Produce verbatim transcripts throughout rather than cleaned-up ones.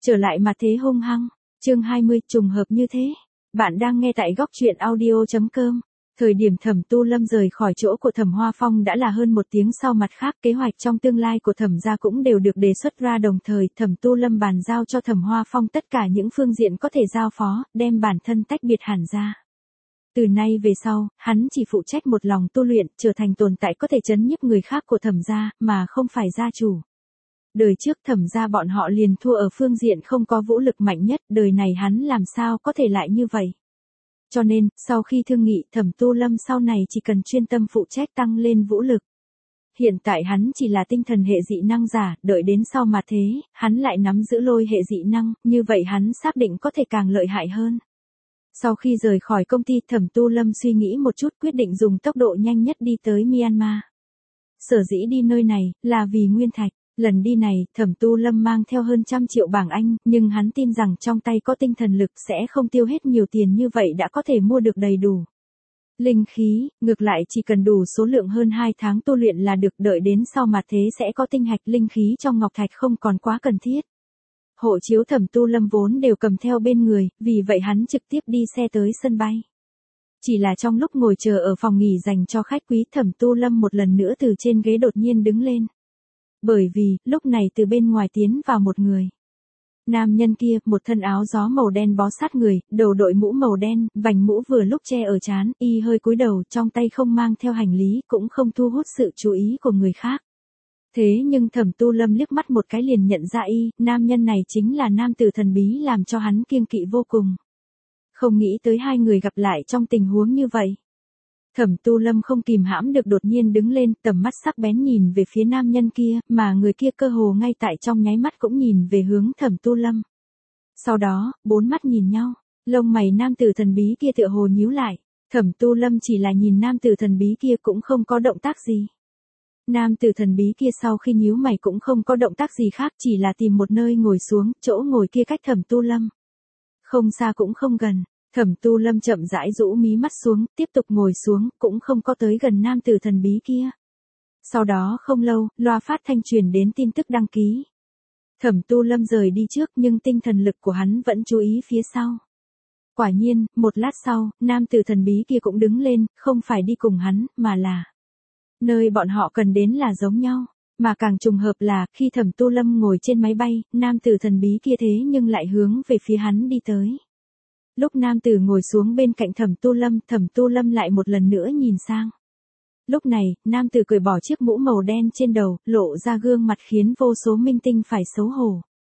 Trở lại mà thế hung hăng. Chương hai mươi, trùng hợp như thế. Bạn đang nghe tại góc truyện audio chấm com. Thời điểm Thẩm Tu Lâm rời khỏi chỗ của Thẩm Hoa Phong đã là hơn một tiếng sau, mặt khác kế hoạch trong tương lai của Thẩm gia cũng đều được đề xuất ra, đồng thời Thẩm Tu Lâm bàn giao cho Thẩm Hoa Phong tất cả những phương diện có thể giao phó, đem bản thân tách biệt hẳn ra. Từ nay về sau, hắn chỉ phụ trách một lòng tu luyện, trở thành tồn tại có thể trấn nhiếp người khác của Thẩm gia, mà không phải gia chủ. Đời trước Thẩm gia bọn họ liền thua ở phương diện không có vũ lực mạnh nhất, đời này hắn làm sao có thể lại như vậy. Cho nên, sau khi thương nghị, Thẩm Tu Lâm sau này chỉ cần chuyên tâm phụ trách tăng lên vũ lực. Hiện tại hắn chỉ là tinh thần hệ dị năng giả, đợi đến sau mà thế, hắn lại nắm giữ lôi hệ dị năng, như vậy hắn xác định có thể càng lợi hại hơn. Sau khi rời khỏi công ty, Thẩm Tu Lâm suy nghĩ một chút, quyết định dùng tốc độ nhanh nhất đi tới Myanmar. Sở dĩ đi nơi này, là vì nguyên thạch. Lần đi này, Thẩm Tu Lâm mang theo hơn trăm triệu bảng Anh, nhưng hắn tin rằng trong tay có tinh thần lực sẽ không tiêu hết nhiều tiền như vậy đã có thể mua được đầy đủ linh khí, ngược lại chỉ cần đủ số lượng hơn hai tháng tu luyện là được, đợi đến sau mà thế sẽ có tinh hạch, linh khí trong ngọc thạch không còn quá cần thiết. Hộ chiếu Thẩm Tu Lâm vốn đều cầm theo bên người, vì vậy hắn trực tiếp đi xe tới sân bay. Chỉ là trong lúc ngồi chờ ở phòng nghỉ dành cho khách quý, Thẩm Tu Lâm một lần nữa từ trên ghế đột nhiên đứng lên. Bởi vì, lúc này từ bên ngoài tiến vào một người. Nam nhân kia, một thân áo gió màu đen bó sát người, đầu đội mũ màu đen, vành mũ vừa lúc che ở trán, y hơi cúi đầu, trong tay không mang theo hành lý, cũng không thu hút sự chú ý của người khác. Thế nhưng Thẩm Tu Lâm liếc mắt một cái liền nhận ra y, nam nhân này chính là nam tử thần bí làm cho hắn kiêng kỵ vô cùng. Không nghĩ tới hai người gặp lại trong tình huống như vậy. Thẩm Tu Lâm không kìm hãm được đột nhiên đứng lên, tầm mắt sắc bén nhìn về phía nam nhân kia, mà người kia cơ hồ ngay tại trong nháy mắt cũng nhìn về hướng Thẩm Tu Lâm. Sau đó, bốn mắt nhìn nhau, lông mày nam tử thần bí kia tựa hồ nhíu lại, Thẩm Tu Lâm chỉ là nhìn nam tử thần bí kia cũng không có động tác gì. Nam tử thần bí kia sau khi nhíu mày cũng không có động tác gì khác, chỉ là tìm một nơi ngồi xuống, chỗ ngồi kia cách Thẩm Tu Lâm không xa cũng không gần. Thẩm Tu Lâm chậm rãi rũ mí mắt xuống, tiếp tục ngồi xuống, cũng không có tới gần nam tử thần bí kia. Sau đó không lâu, loa phát thanh truyền đến tin tức đăng ký. Thẩm Tu Lâm rời đi trước nhưng tinh thần lực của hắn vẫn chú ý phía sau. Quả nhiên, một lát sau, nam tử thần bí kia cũng đứng lên, không phải đi cùng hắn, mà là nơi bọn họ cần đến là giống nhau. Mà càng trùng hợp là, khi Thẩm Tu Lâm ngồi trên máy bay, nam tử thần bí kia thế nhưng lại hướng về phía hắn đi tới. Lúc nam tử ngồi xuống bên cạnh Thẩm Tu Lâm, Thẩm Tu Lâm lại một lần nữa nhìn sang. Lúc này, nam tử cởi bỏ chiếc mũ màu đen trên đầu, lộ ra gương mặt khiến vô số minh tinh phải xấu hổ.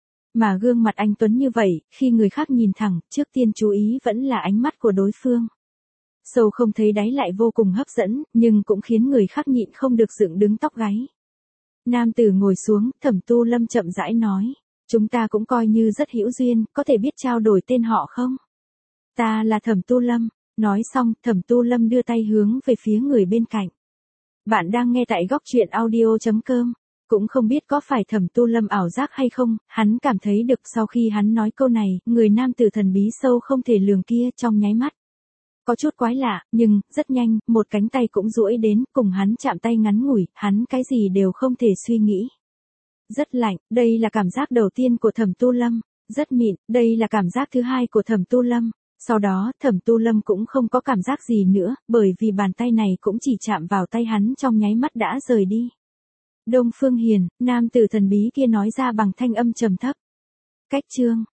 Mà gương mặt anh tuấn như vậy, khi người khác nhìn thẳng, trước tiên chú ý vẫn là ánh mắt của đối phương. Sâu không thấy đáy lại vô cùng hấp dẫn, nhưng cũng khiến người khác nhịn không được dựng đứng tóc gáy. Nam tử ngồi xuống, Thẩm Tu Lâm chậm rãi nói, chúng ta cũng coi như rất hữu duyên, có thể biết trao đổi tên họ không? Ta là Thẩm Tu Lâm. Nói xong, Thẩm Tu Lâm đưa tay hướng về phía người bên cạnh. Bạn đang nghe tại góc truyện audio chấm com. Cũng không biết có phải Thẩm Tu Lâm ảo giác hay không, hắn cảm thấy được sau khi hắn nói câu này, người nam tử thần bí sâu không thể lường kia trong nháy mắt. Có chút quái lạ, nhưng, rất nhanh, một cánh tay cũng duỗi đến, cùng hắn chạm tay ngắn ngủi, hắn cái gì đều không thể suy nghĩ. Rất lạnh, đây là cảm giác đầu tiên của Thẩm Tu Lâm. Rất mịn, đây là cảm giác thứ hai của Thẩm Tu Lâm. Sau đó, Thẩm Tu Lâm cũng không có cảm giác gì nữa, bởi vì bàn tay này cũng chỉ chạm vào tay hắn trong nháy mắt đã rời đi. Đông Phương Hiền, nam tử thần bí kia nói ra bằng thanh âm trầm thấp. Cách chương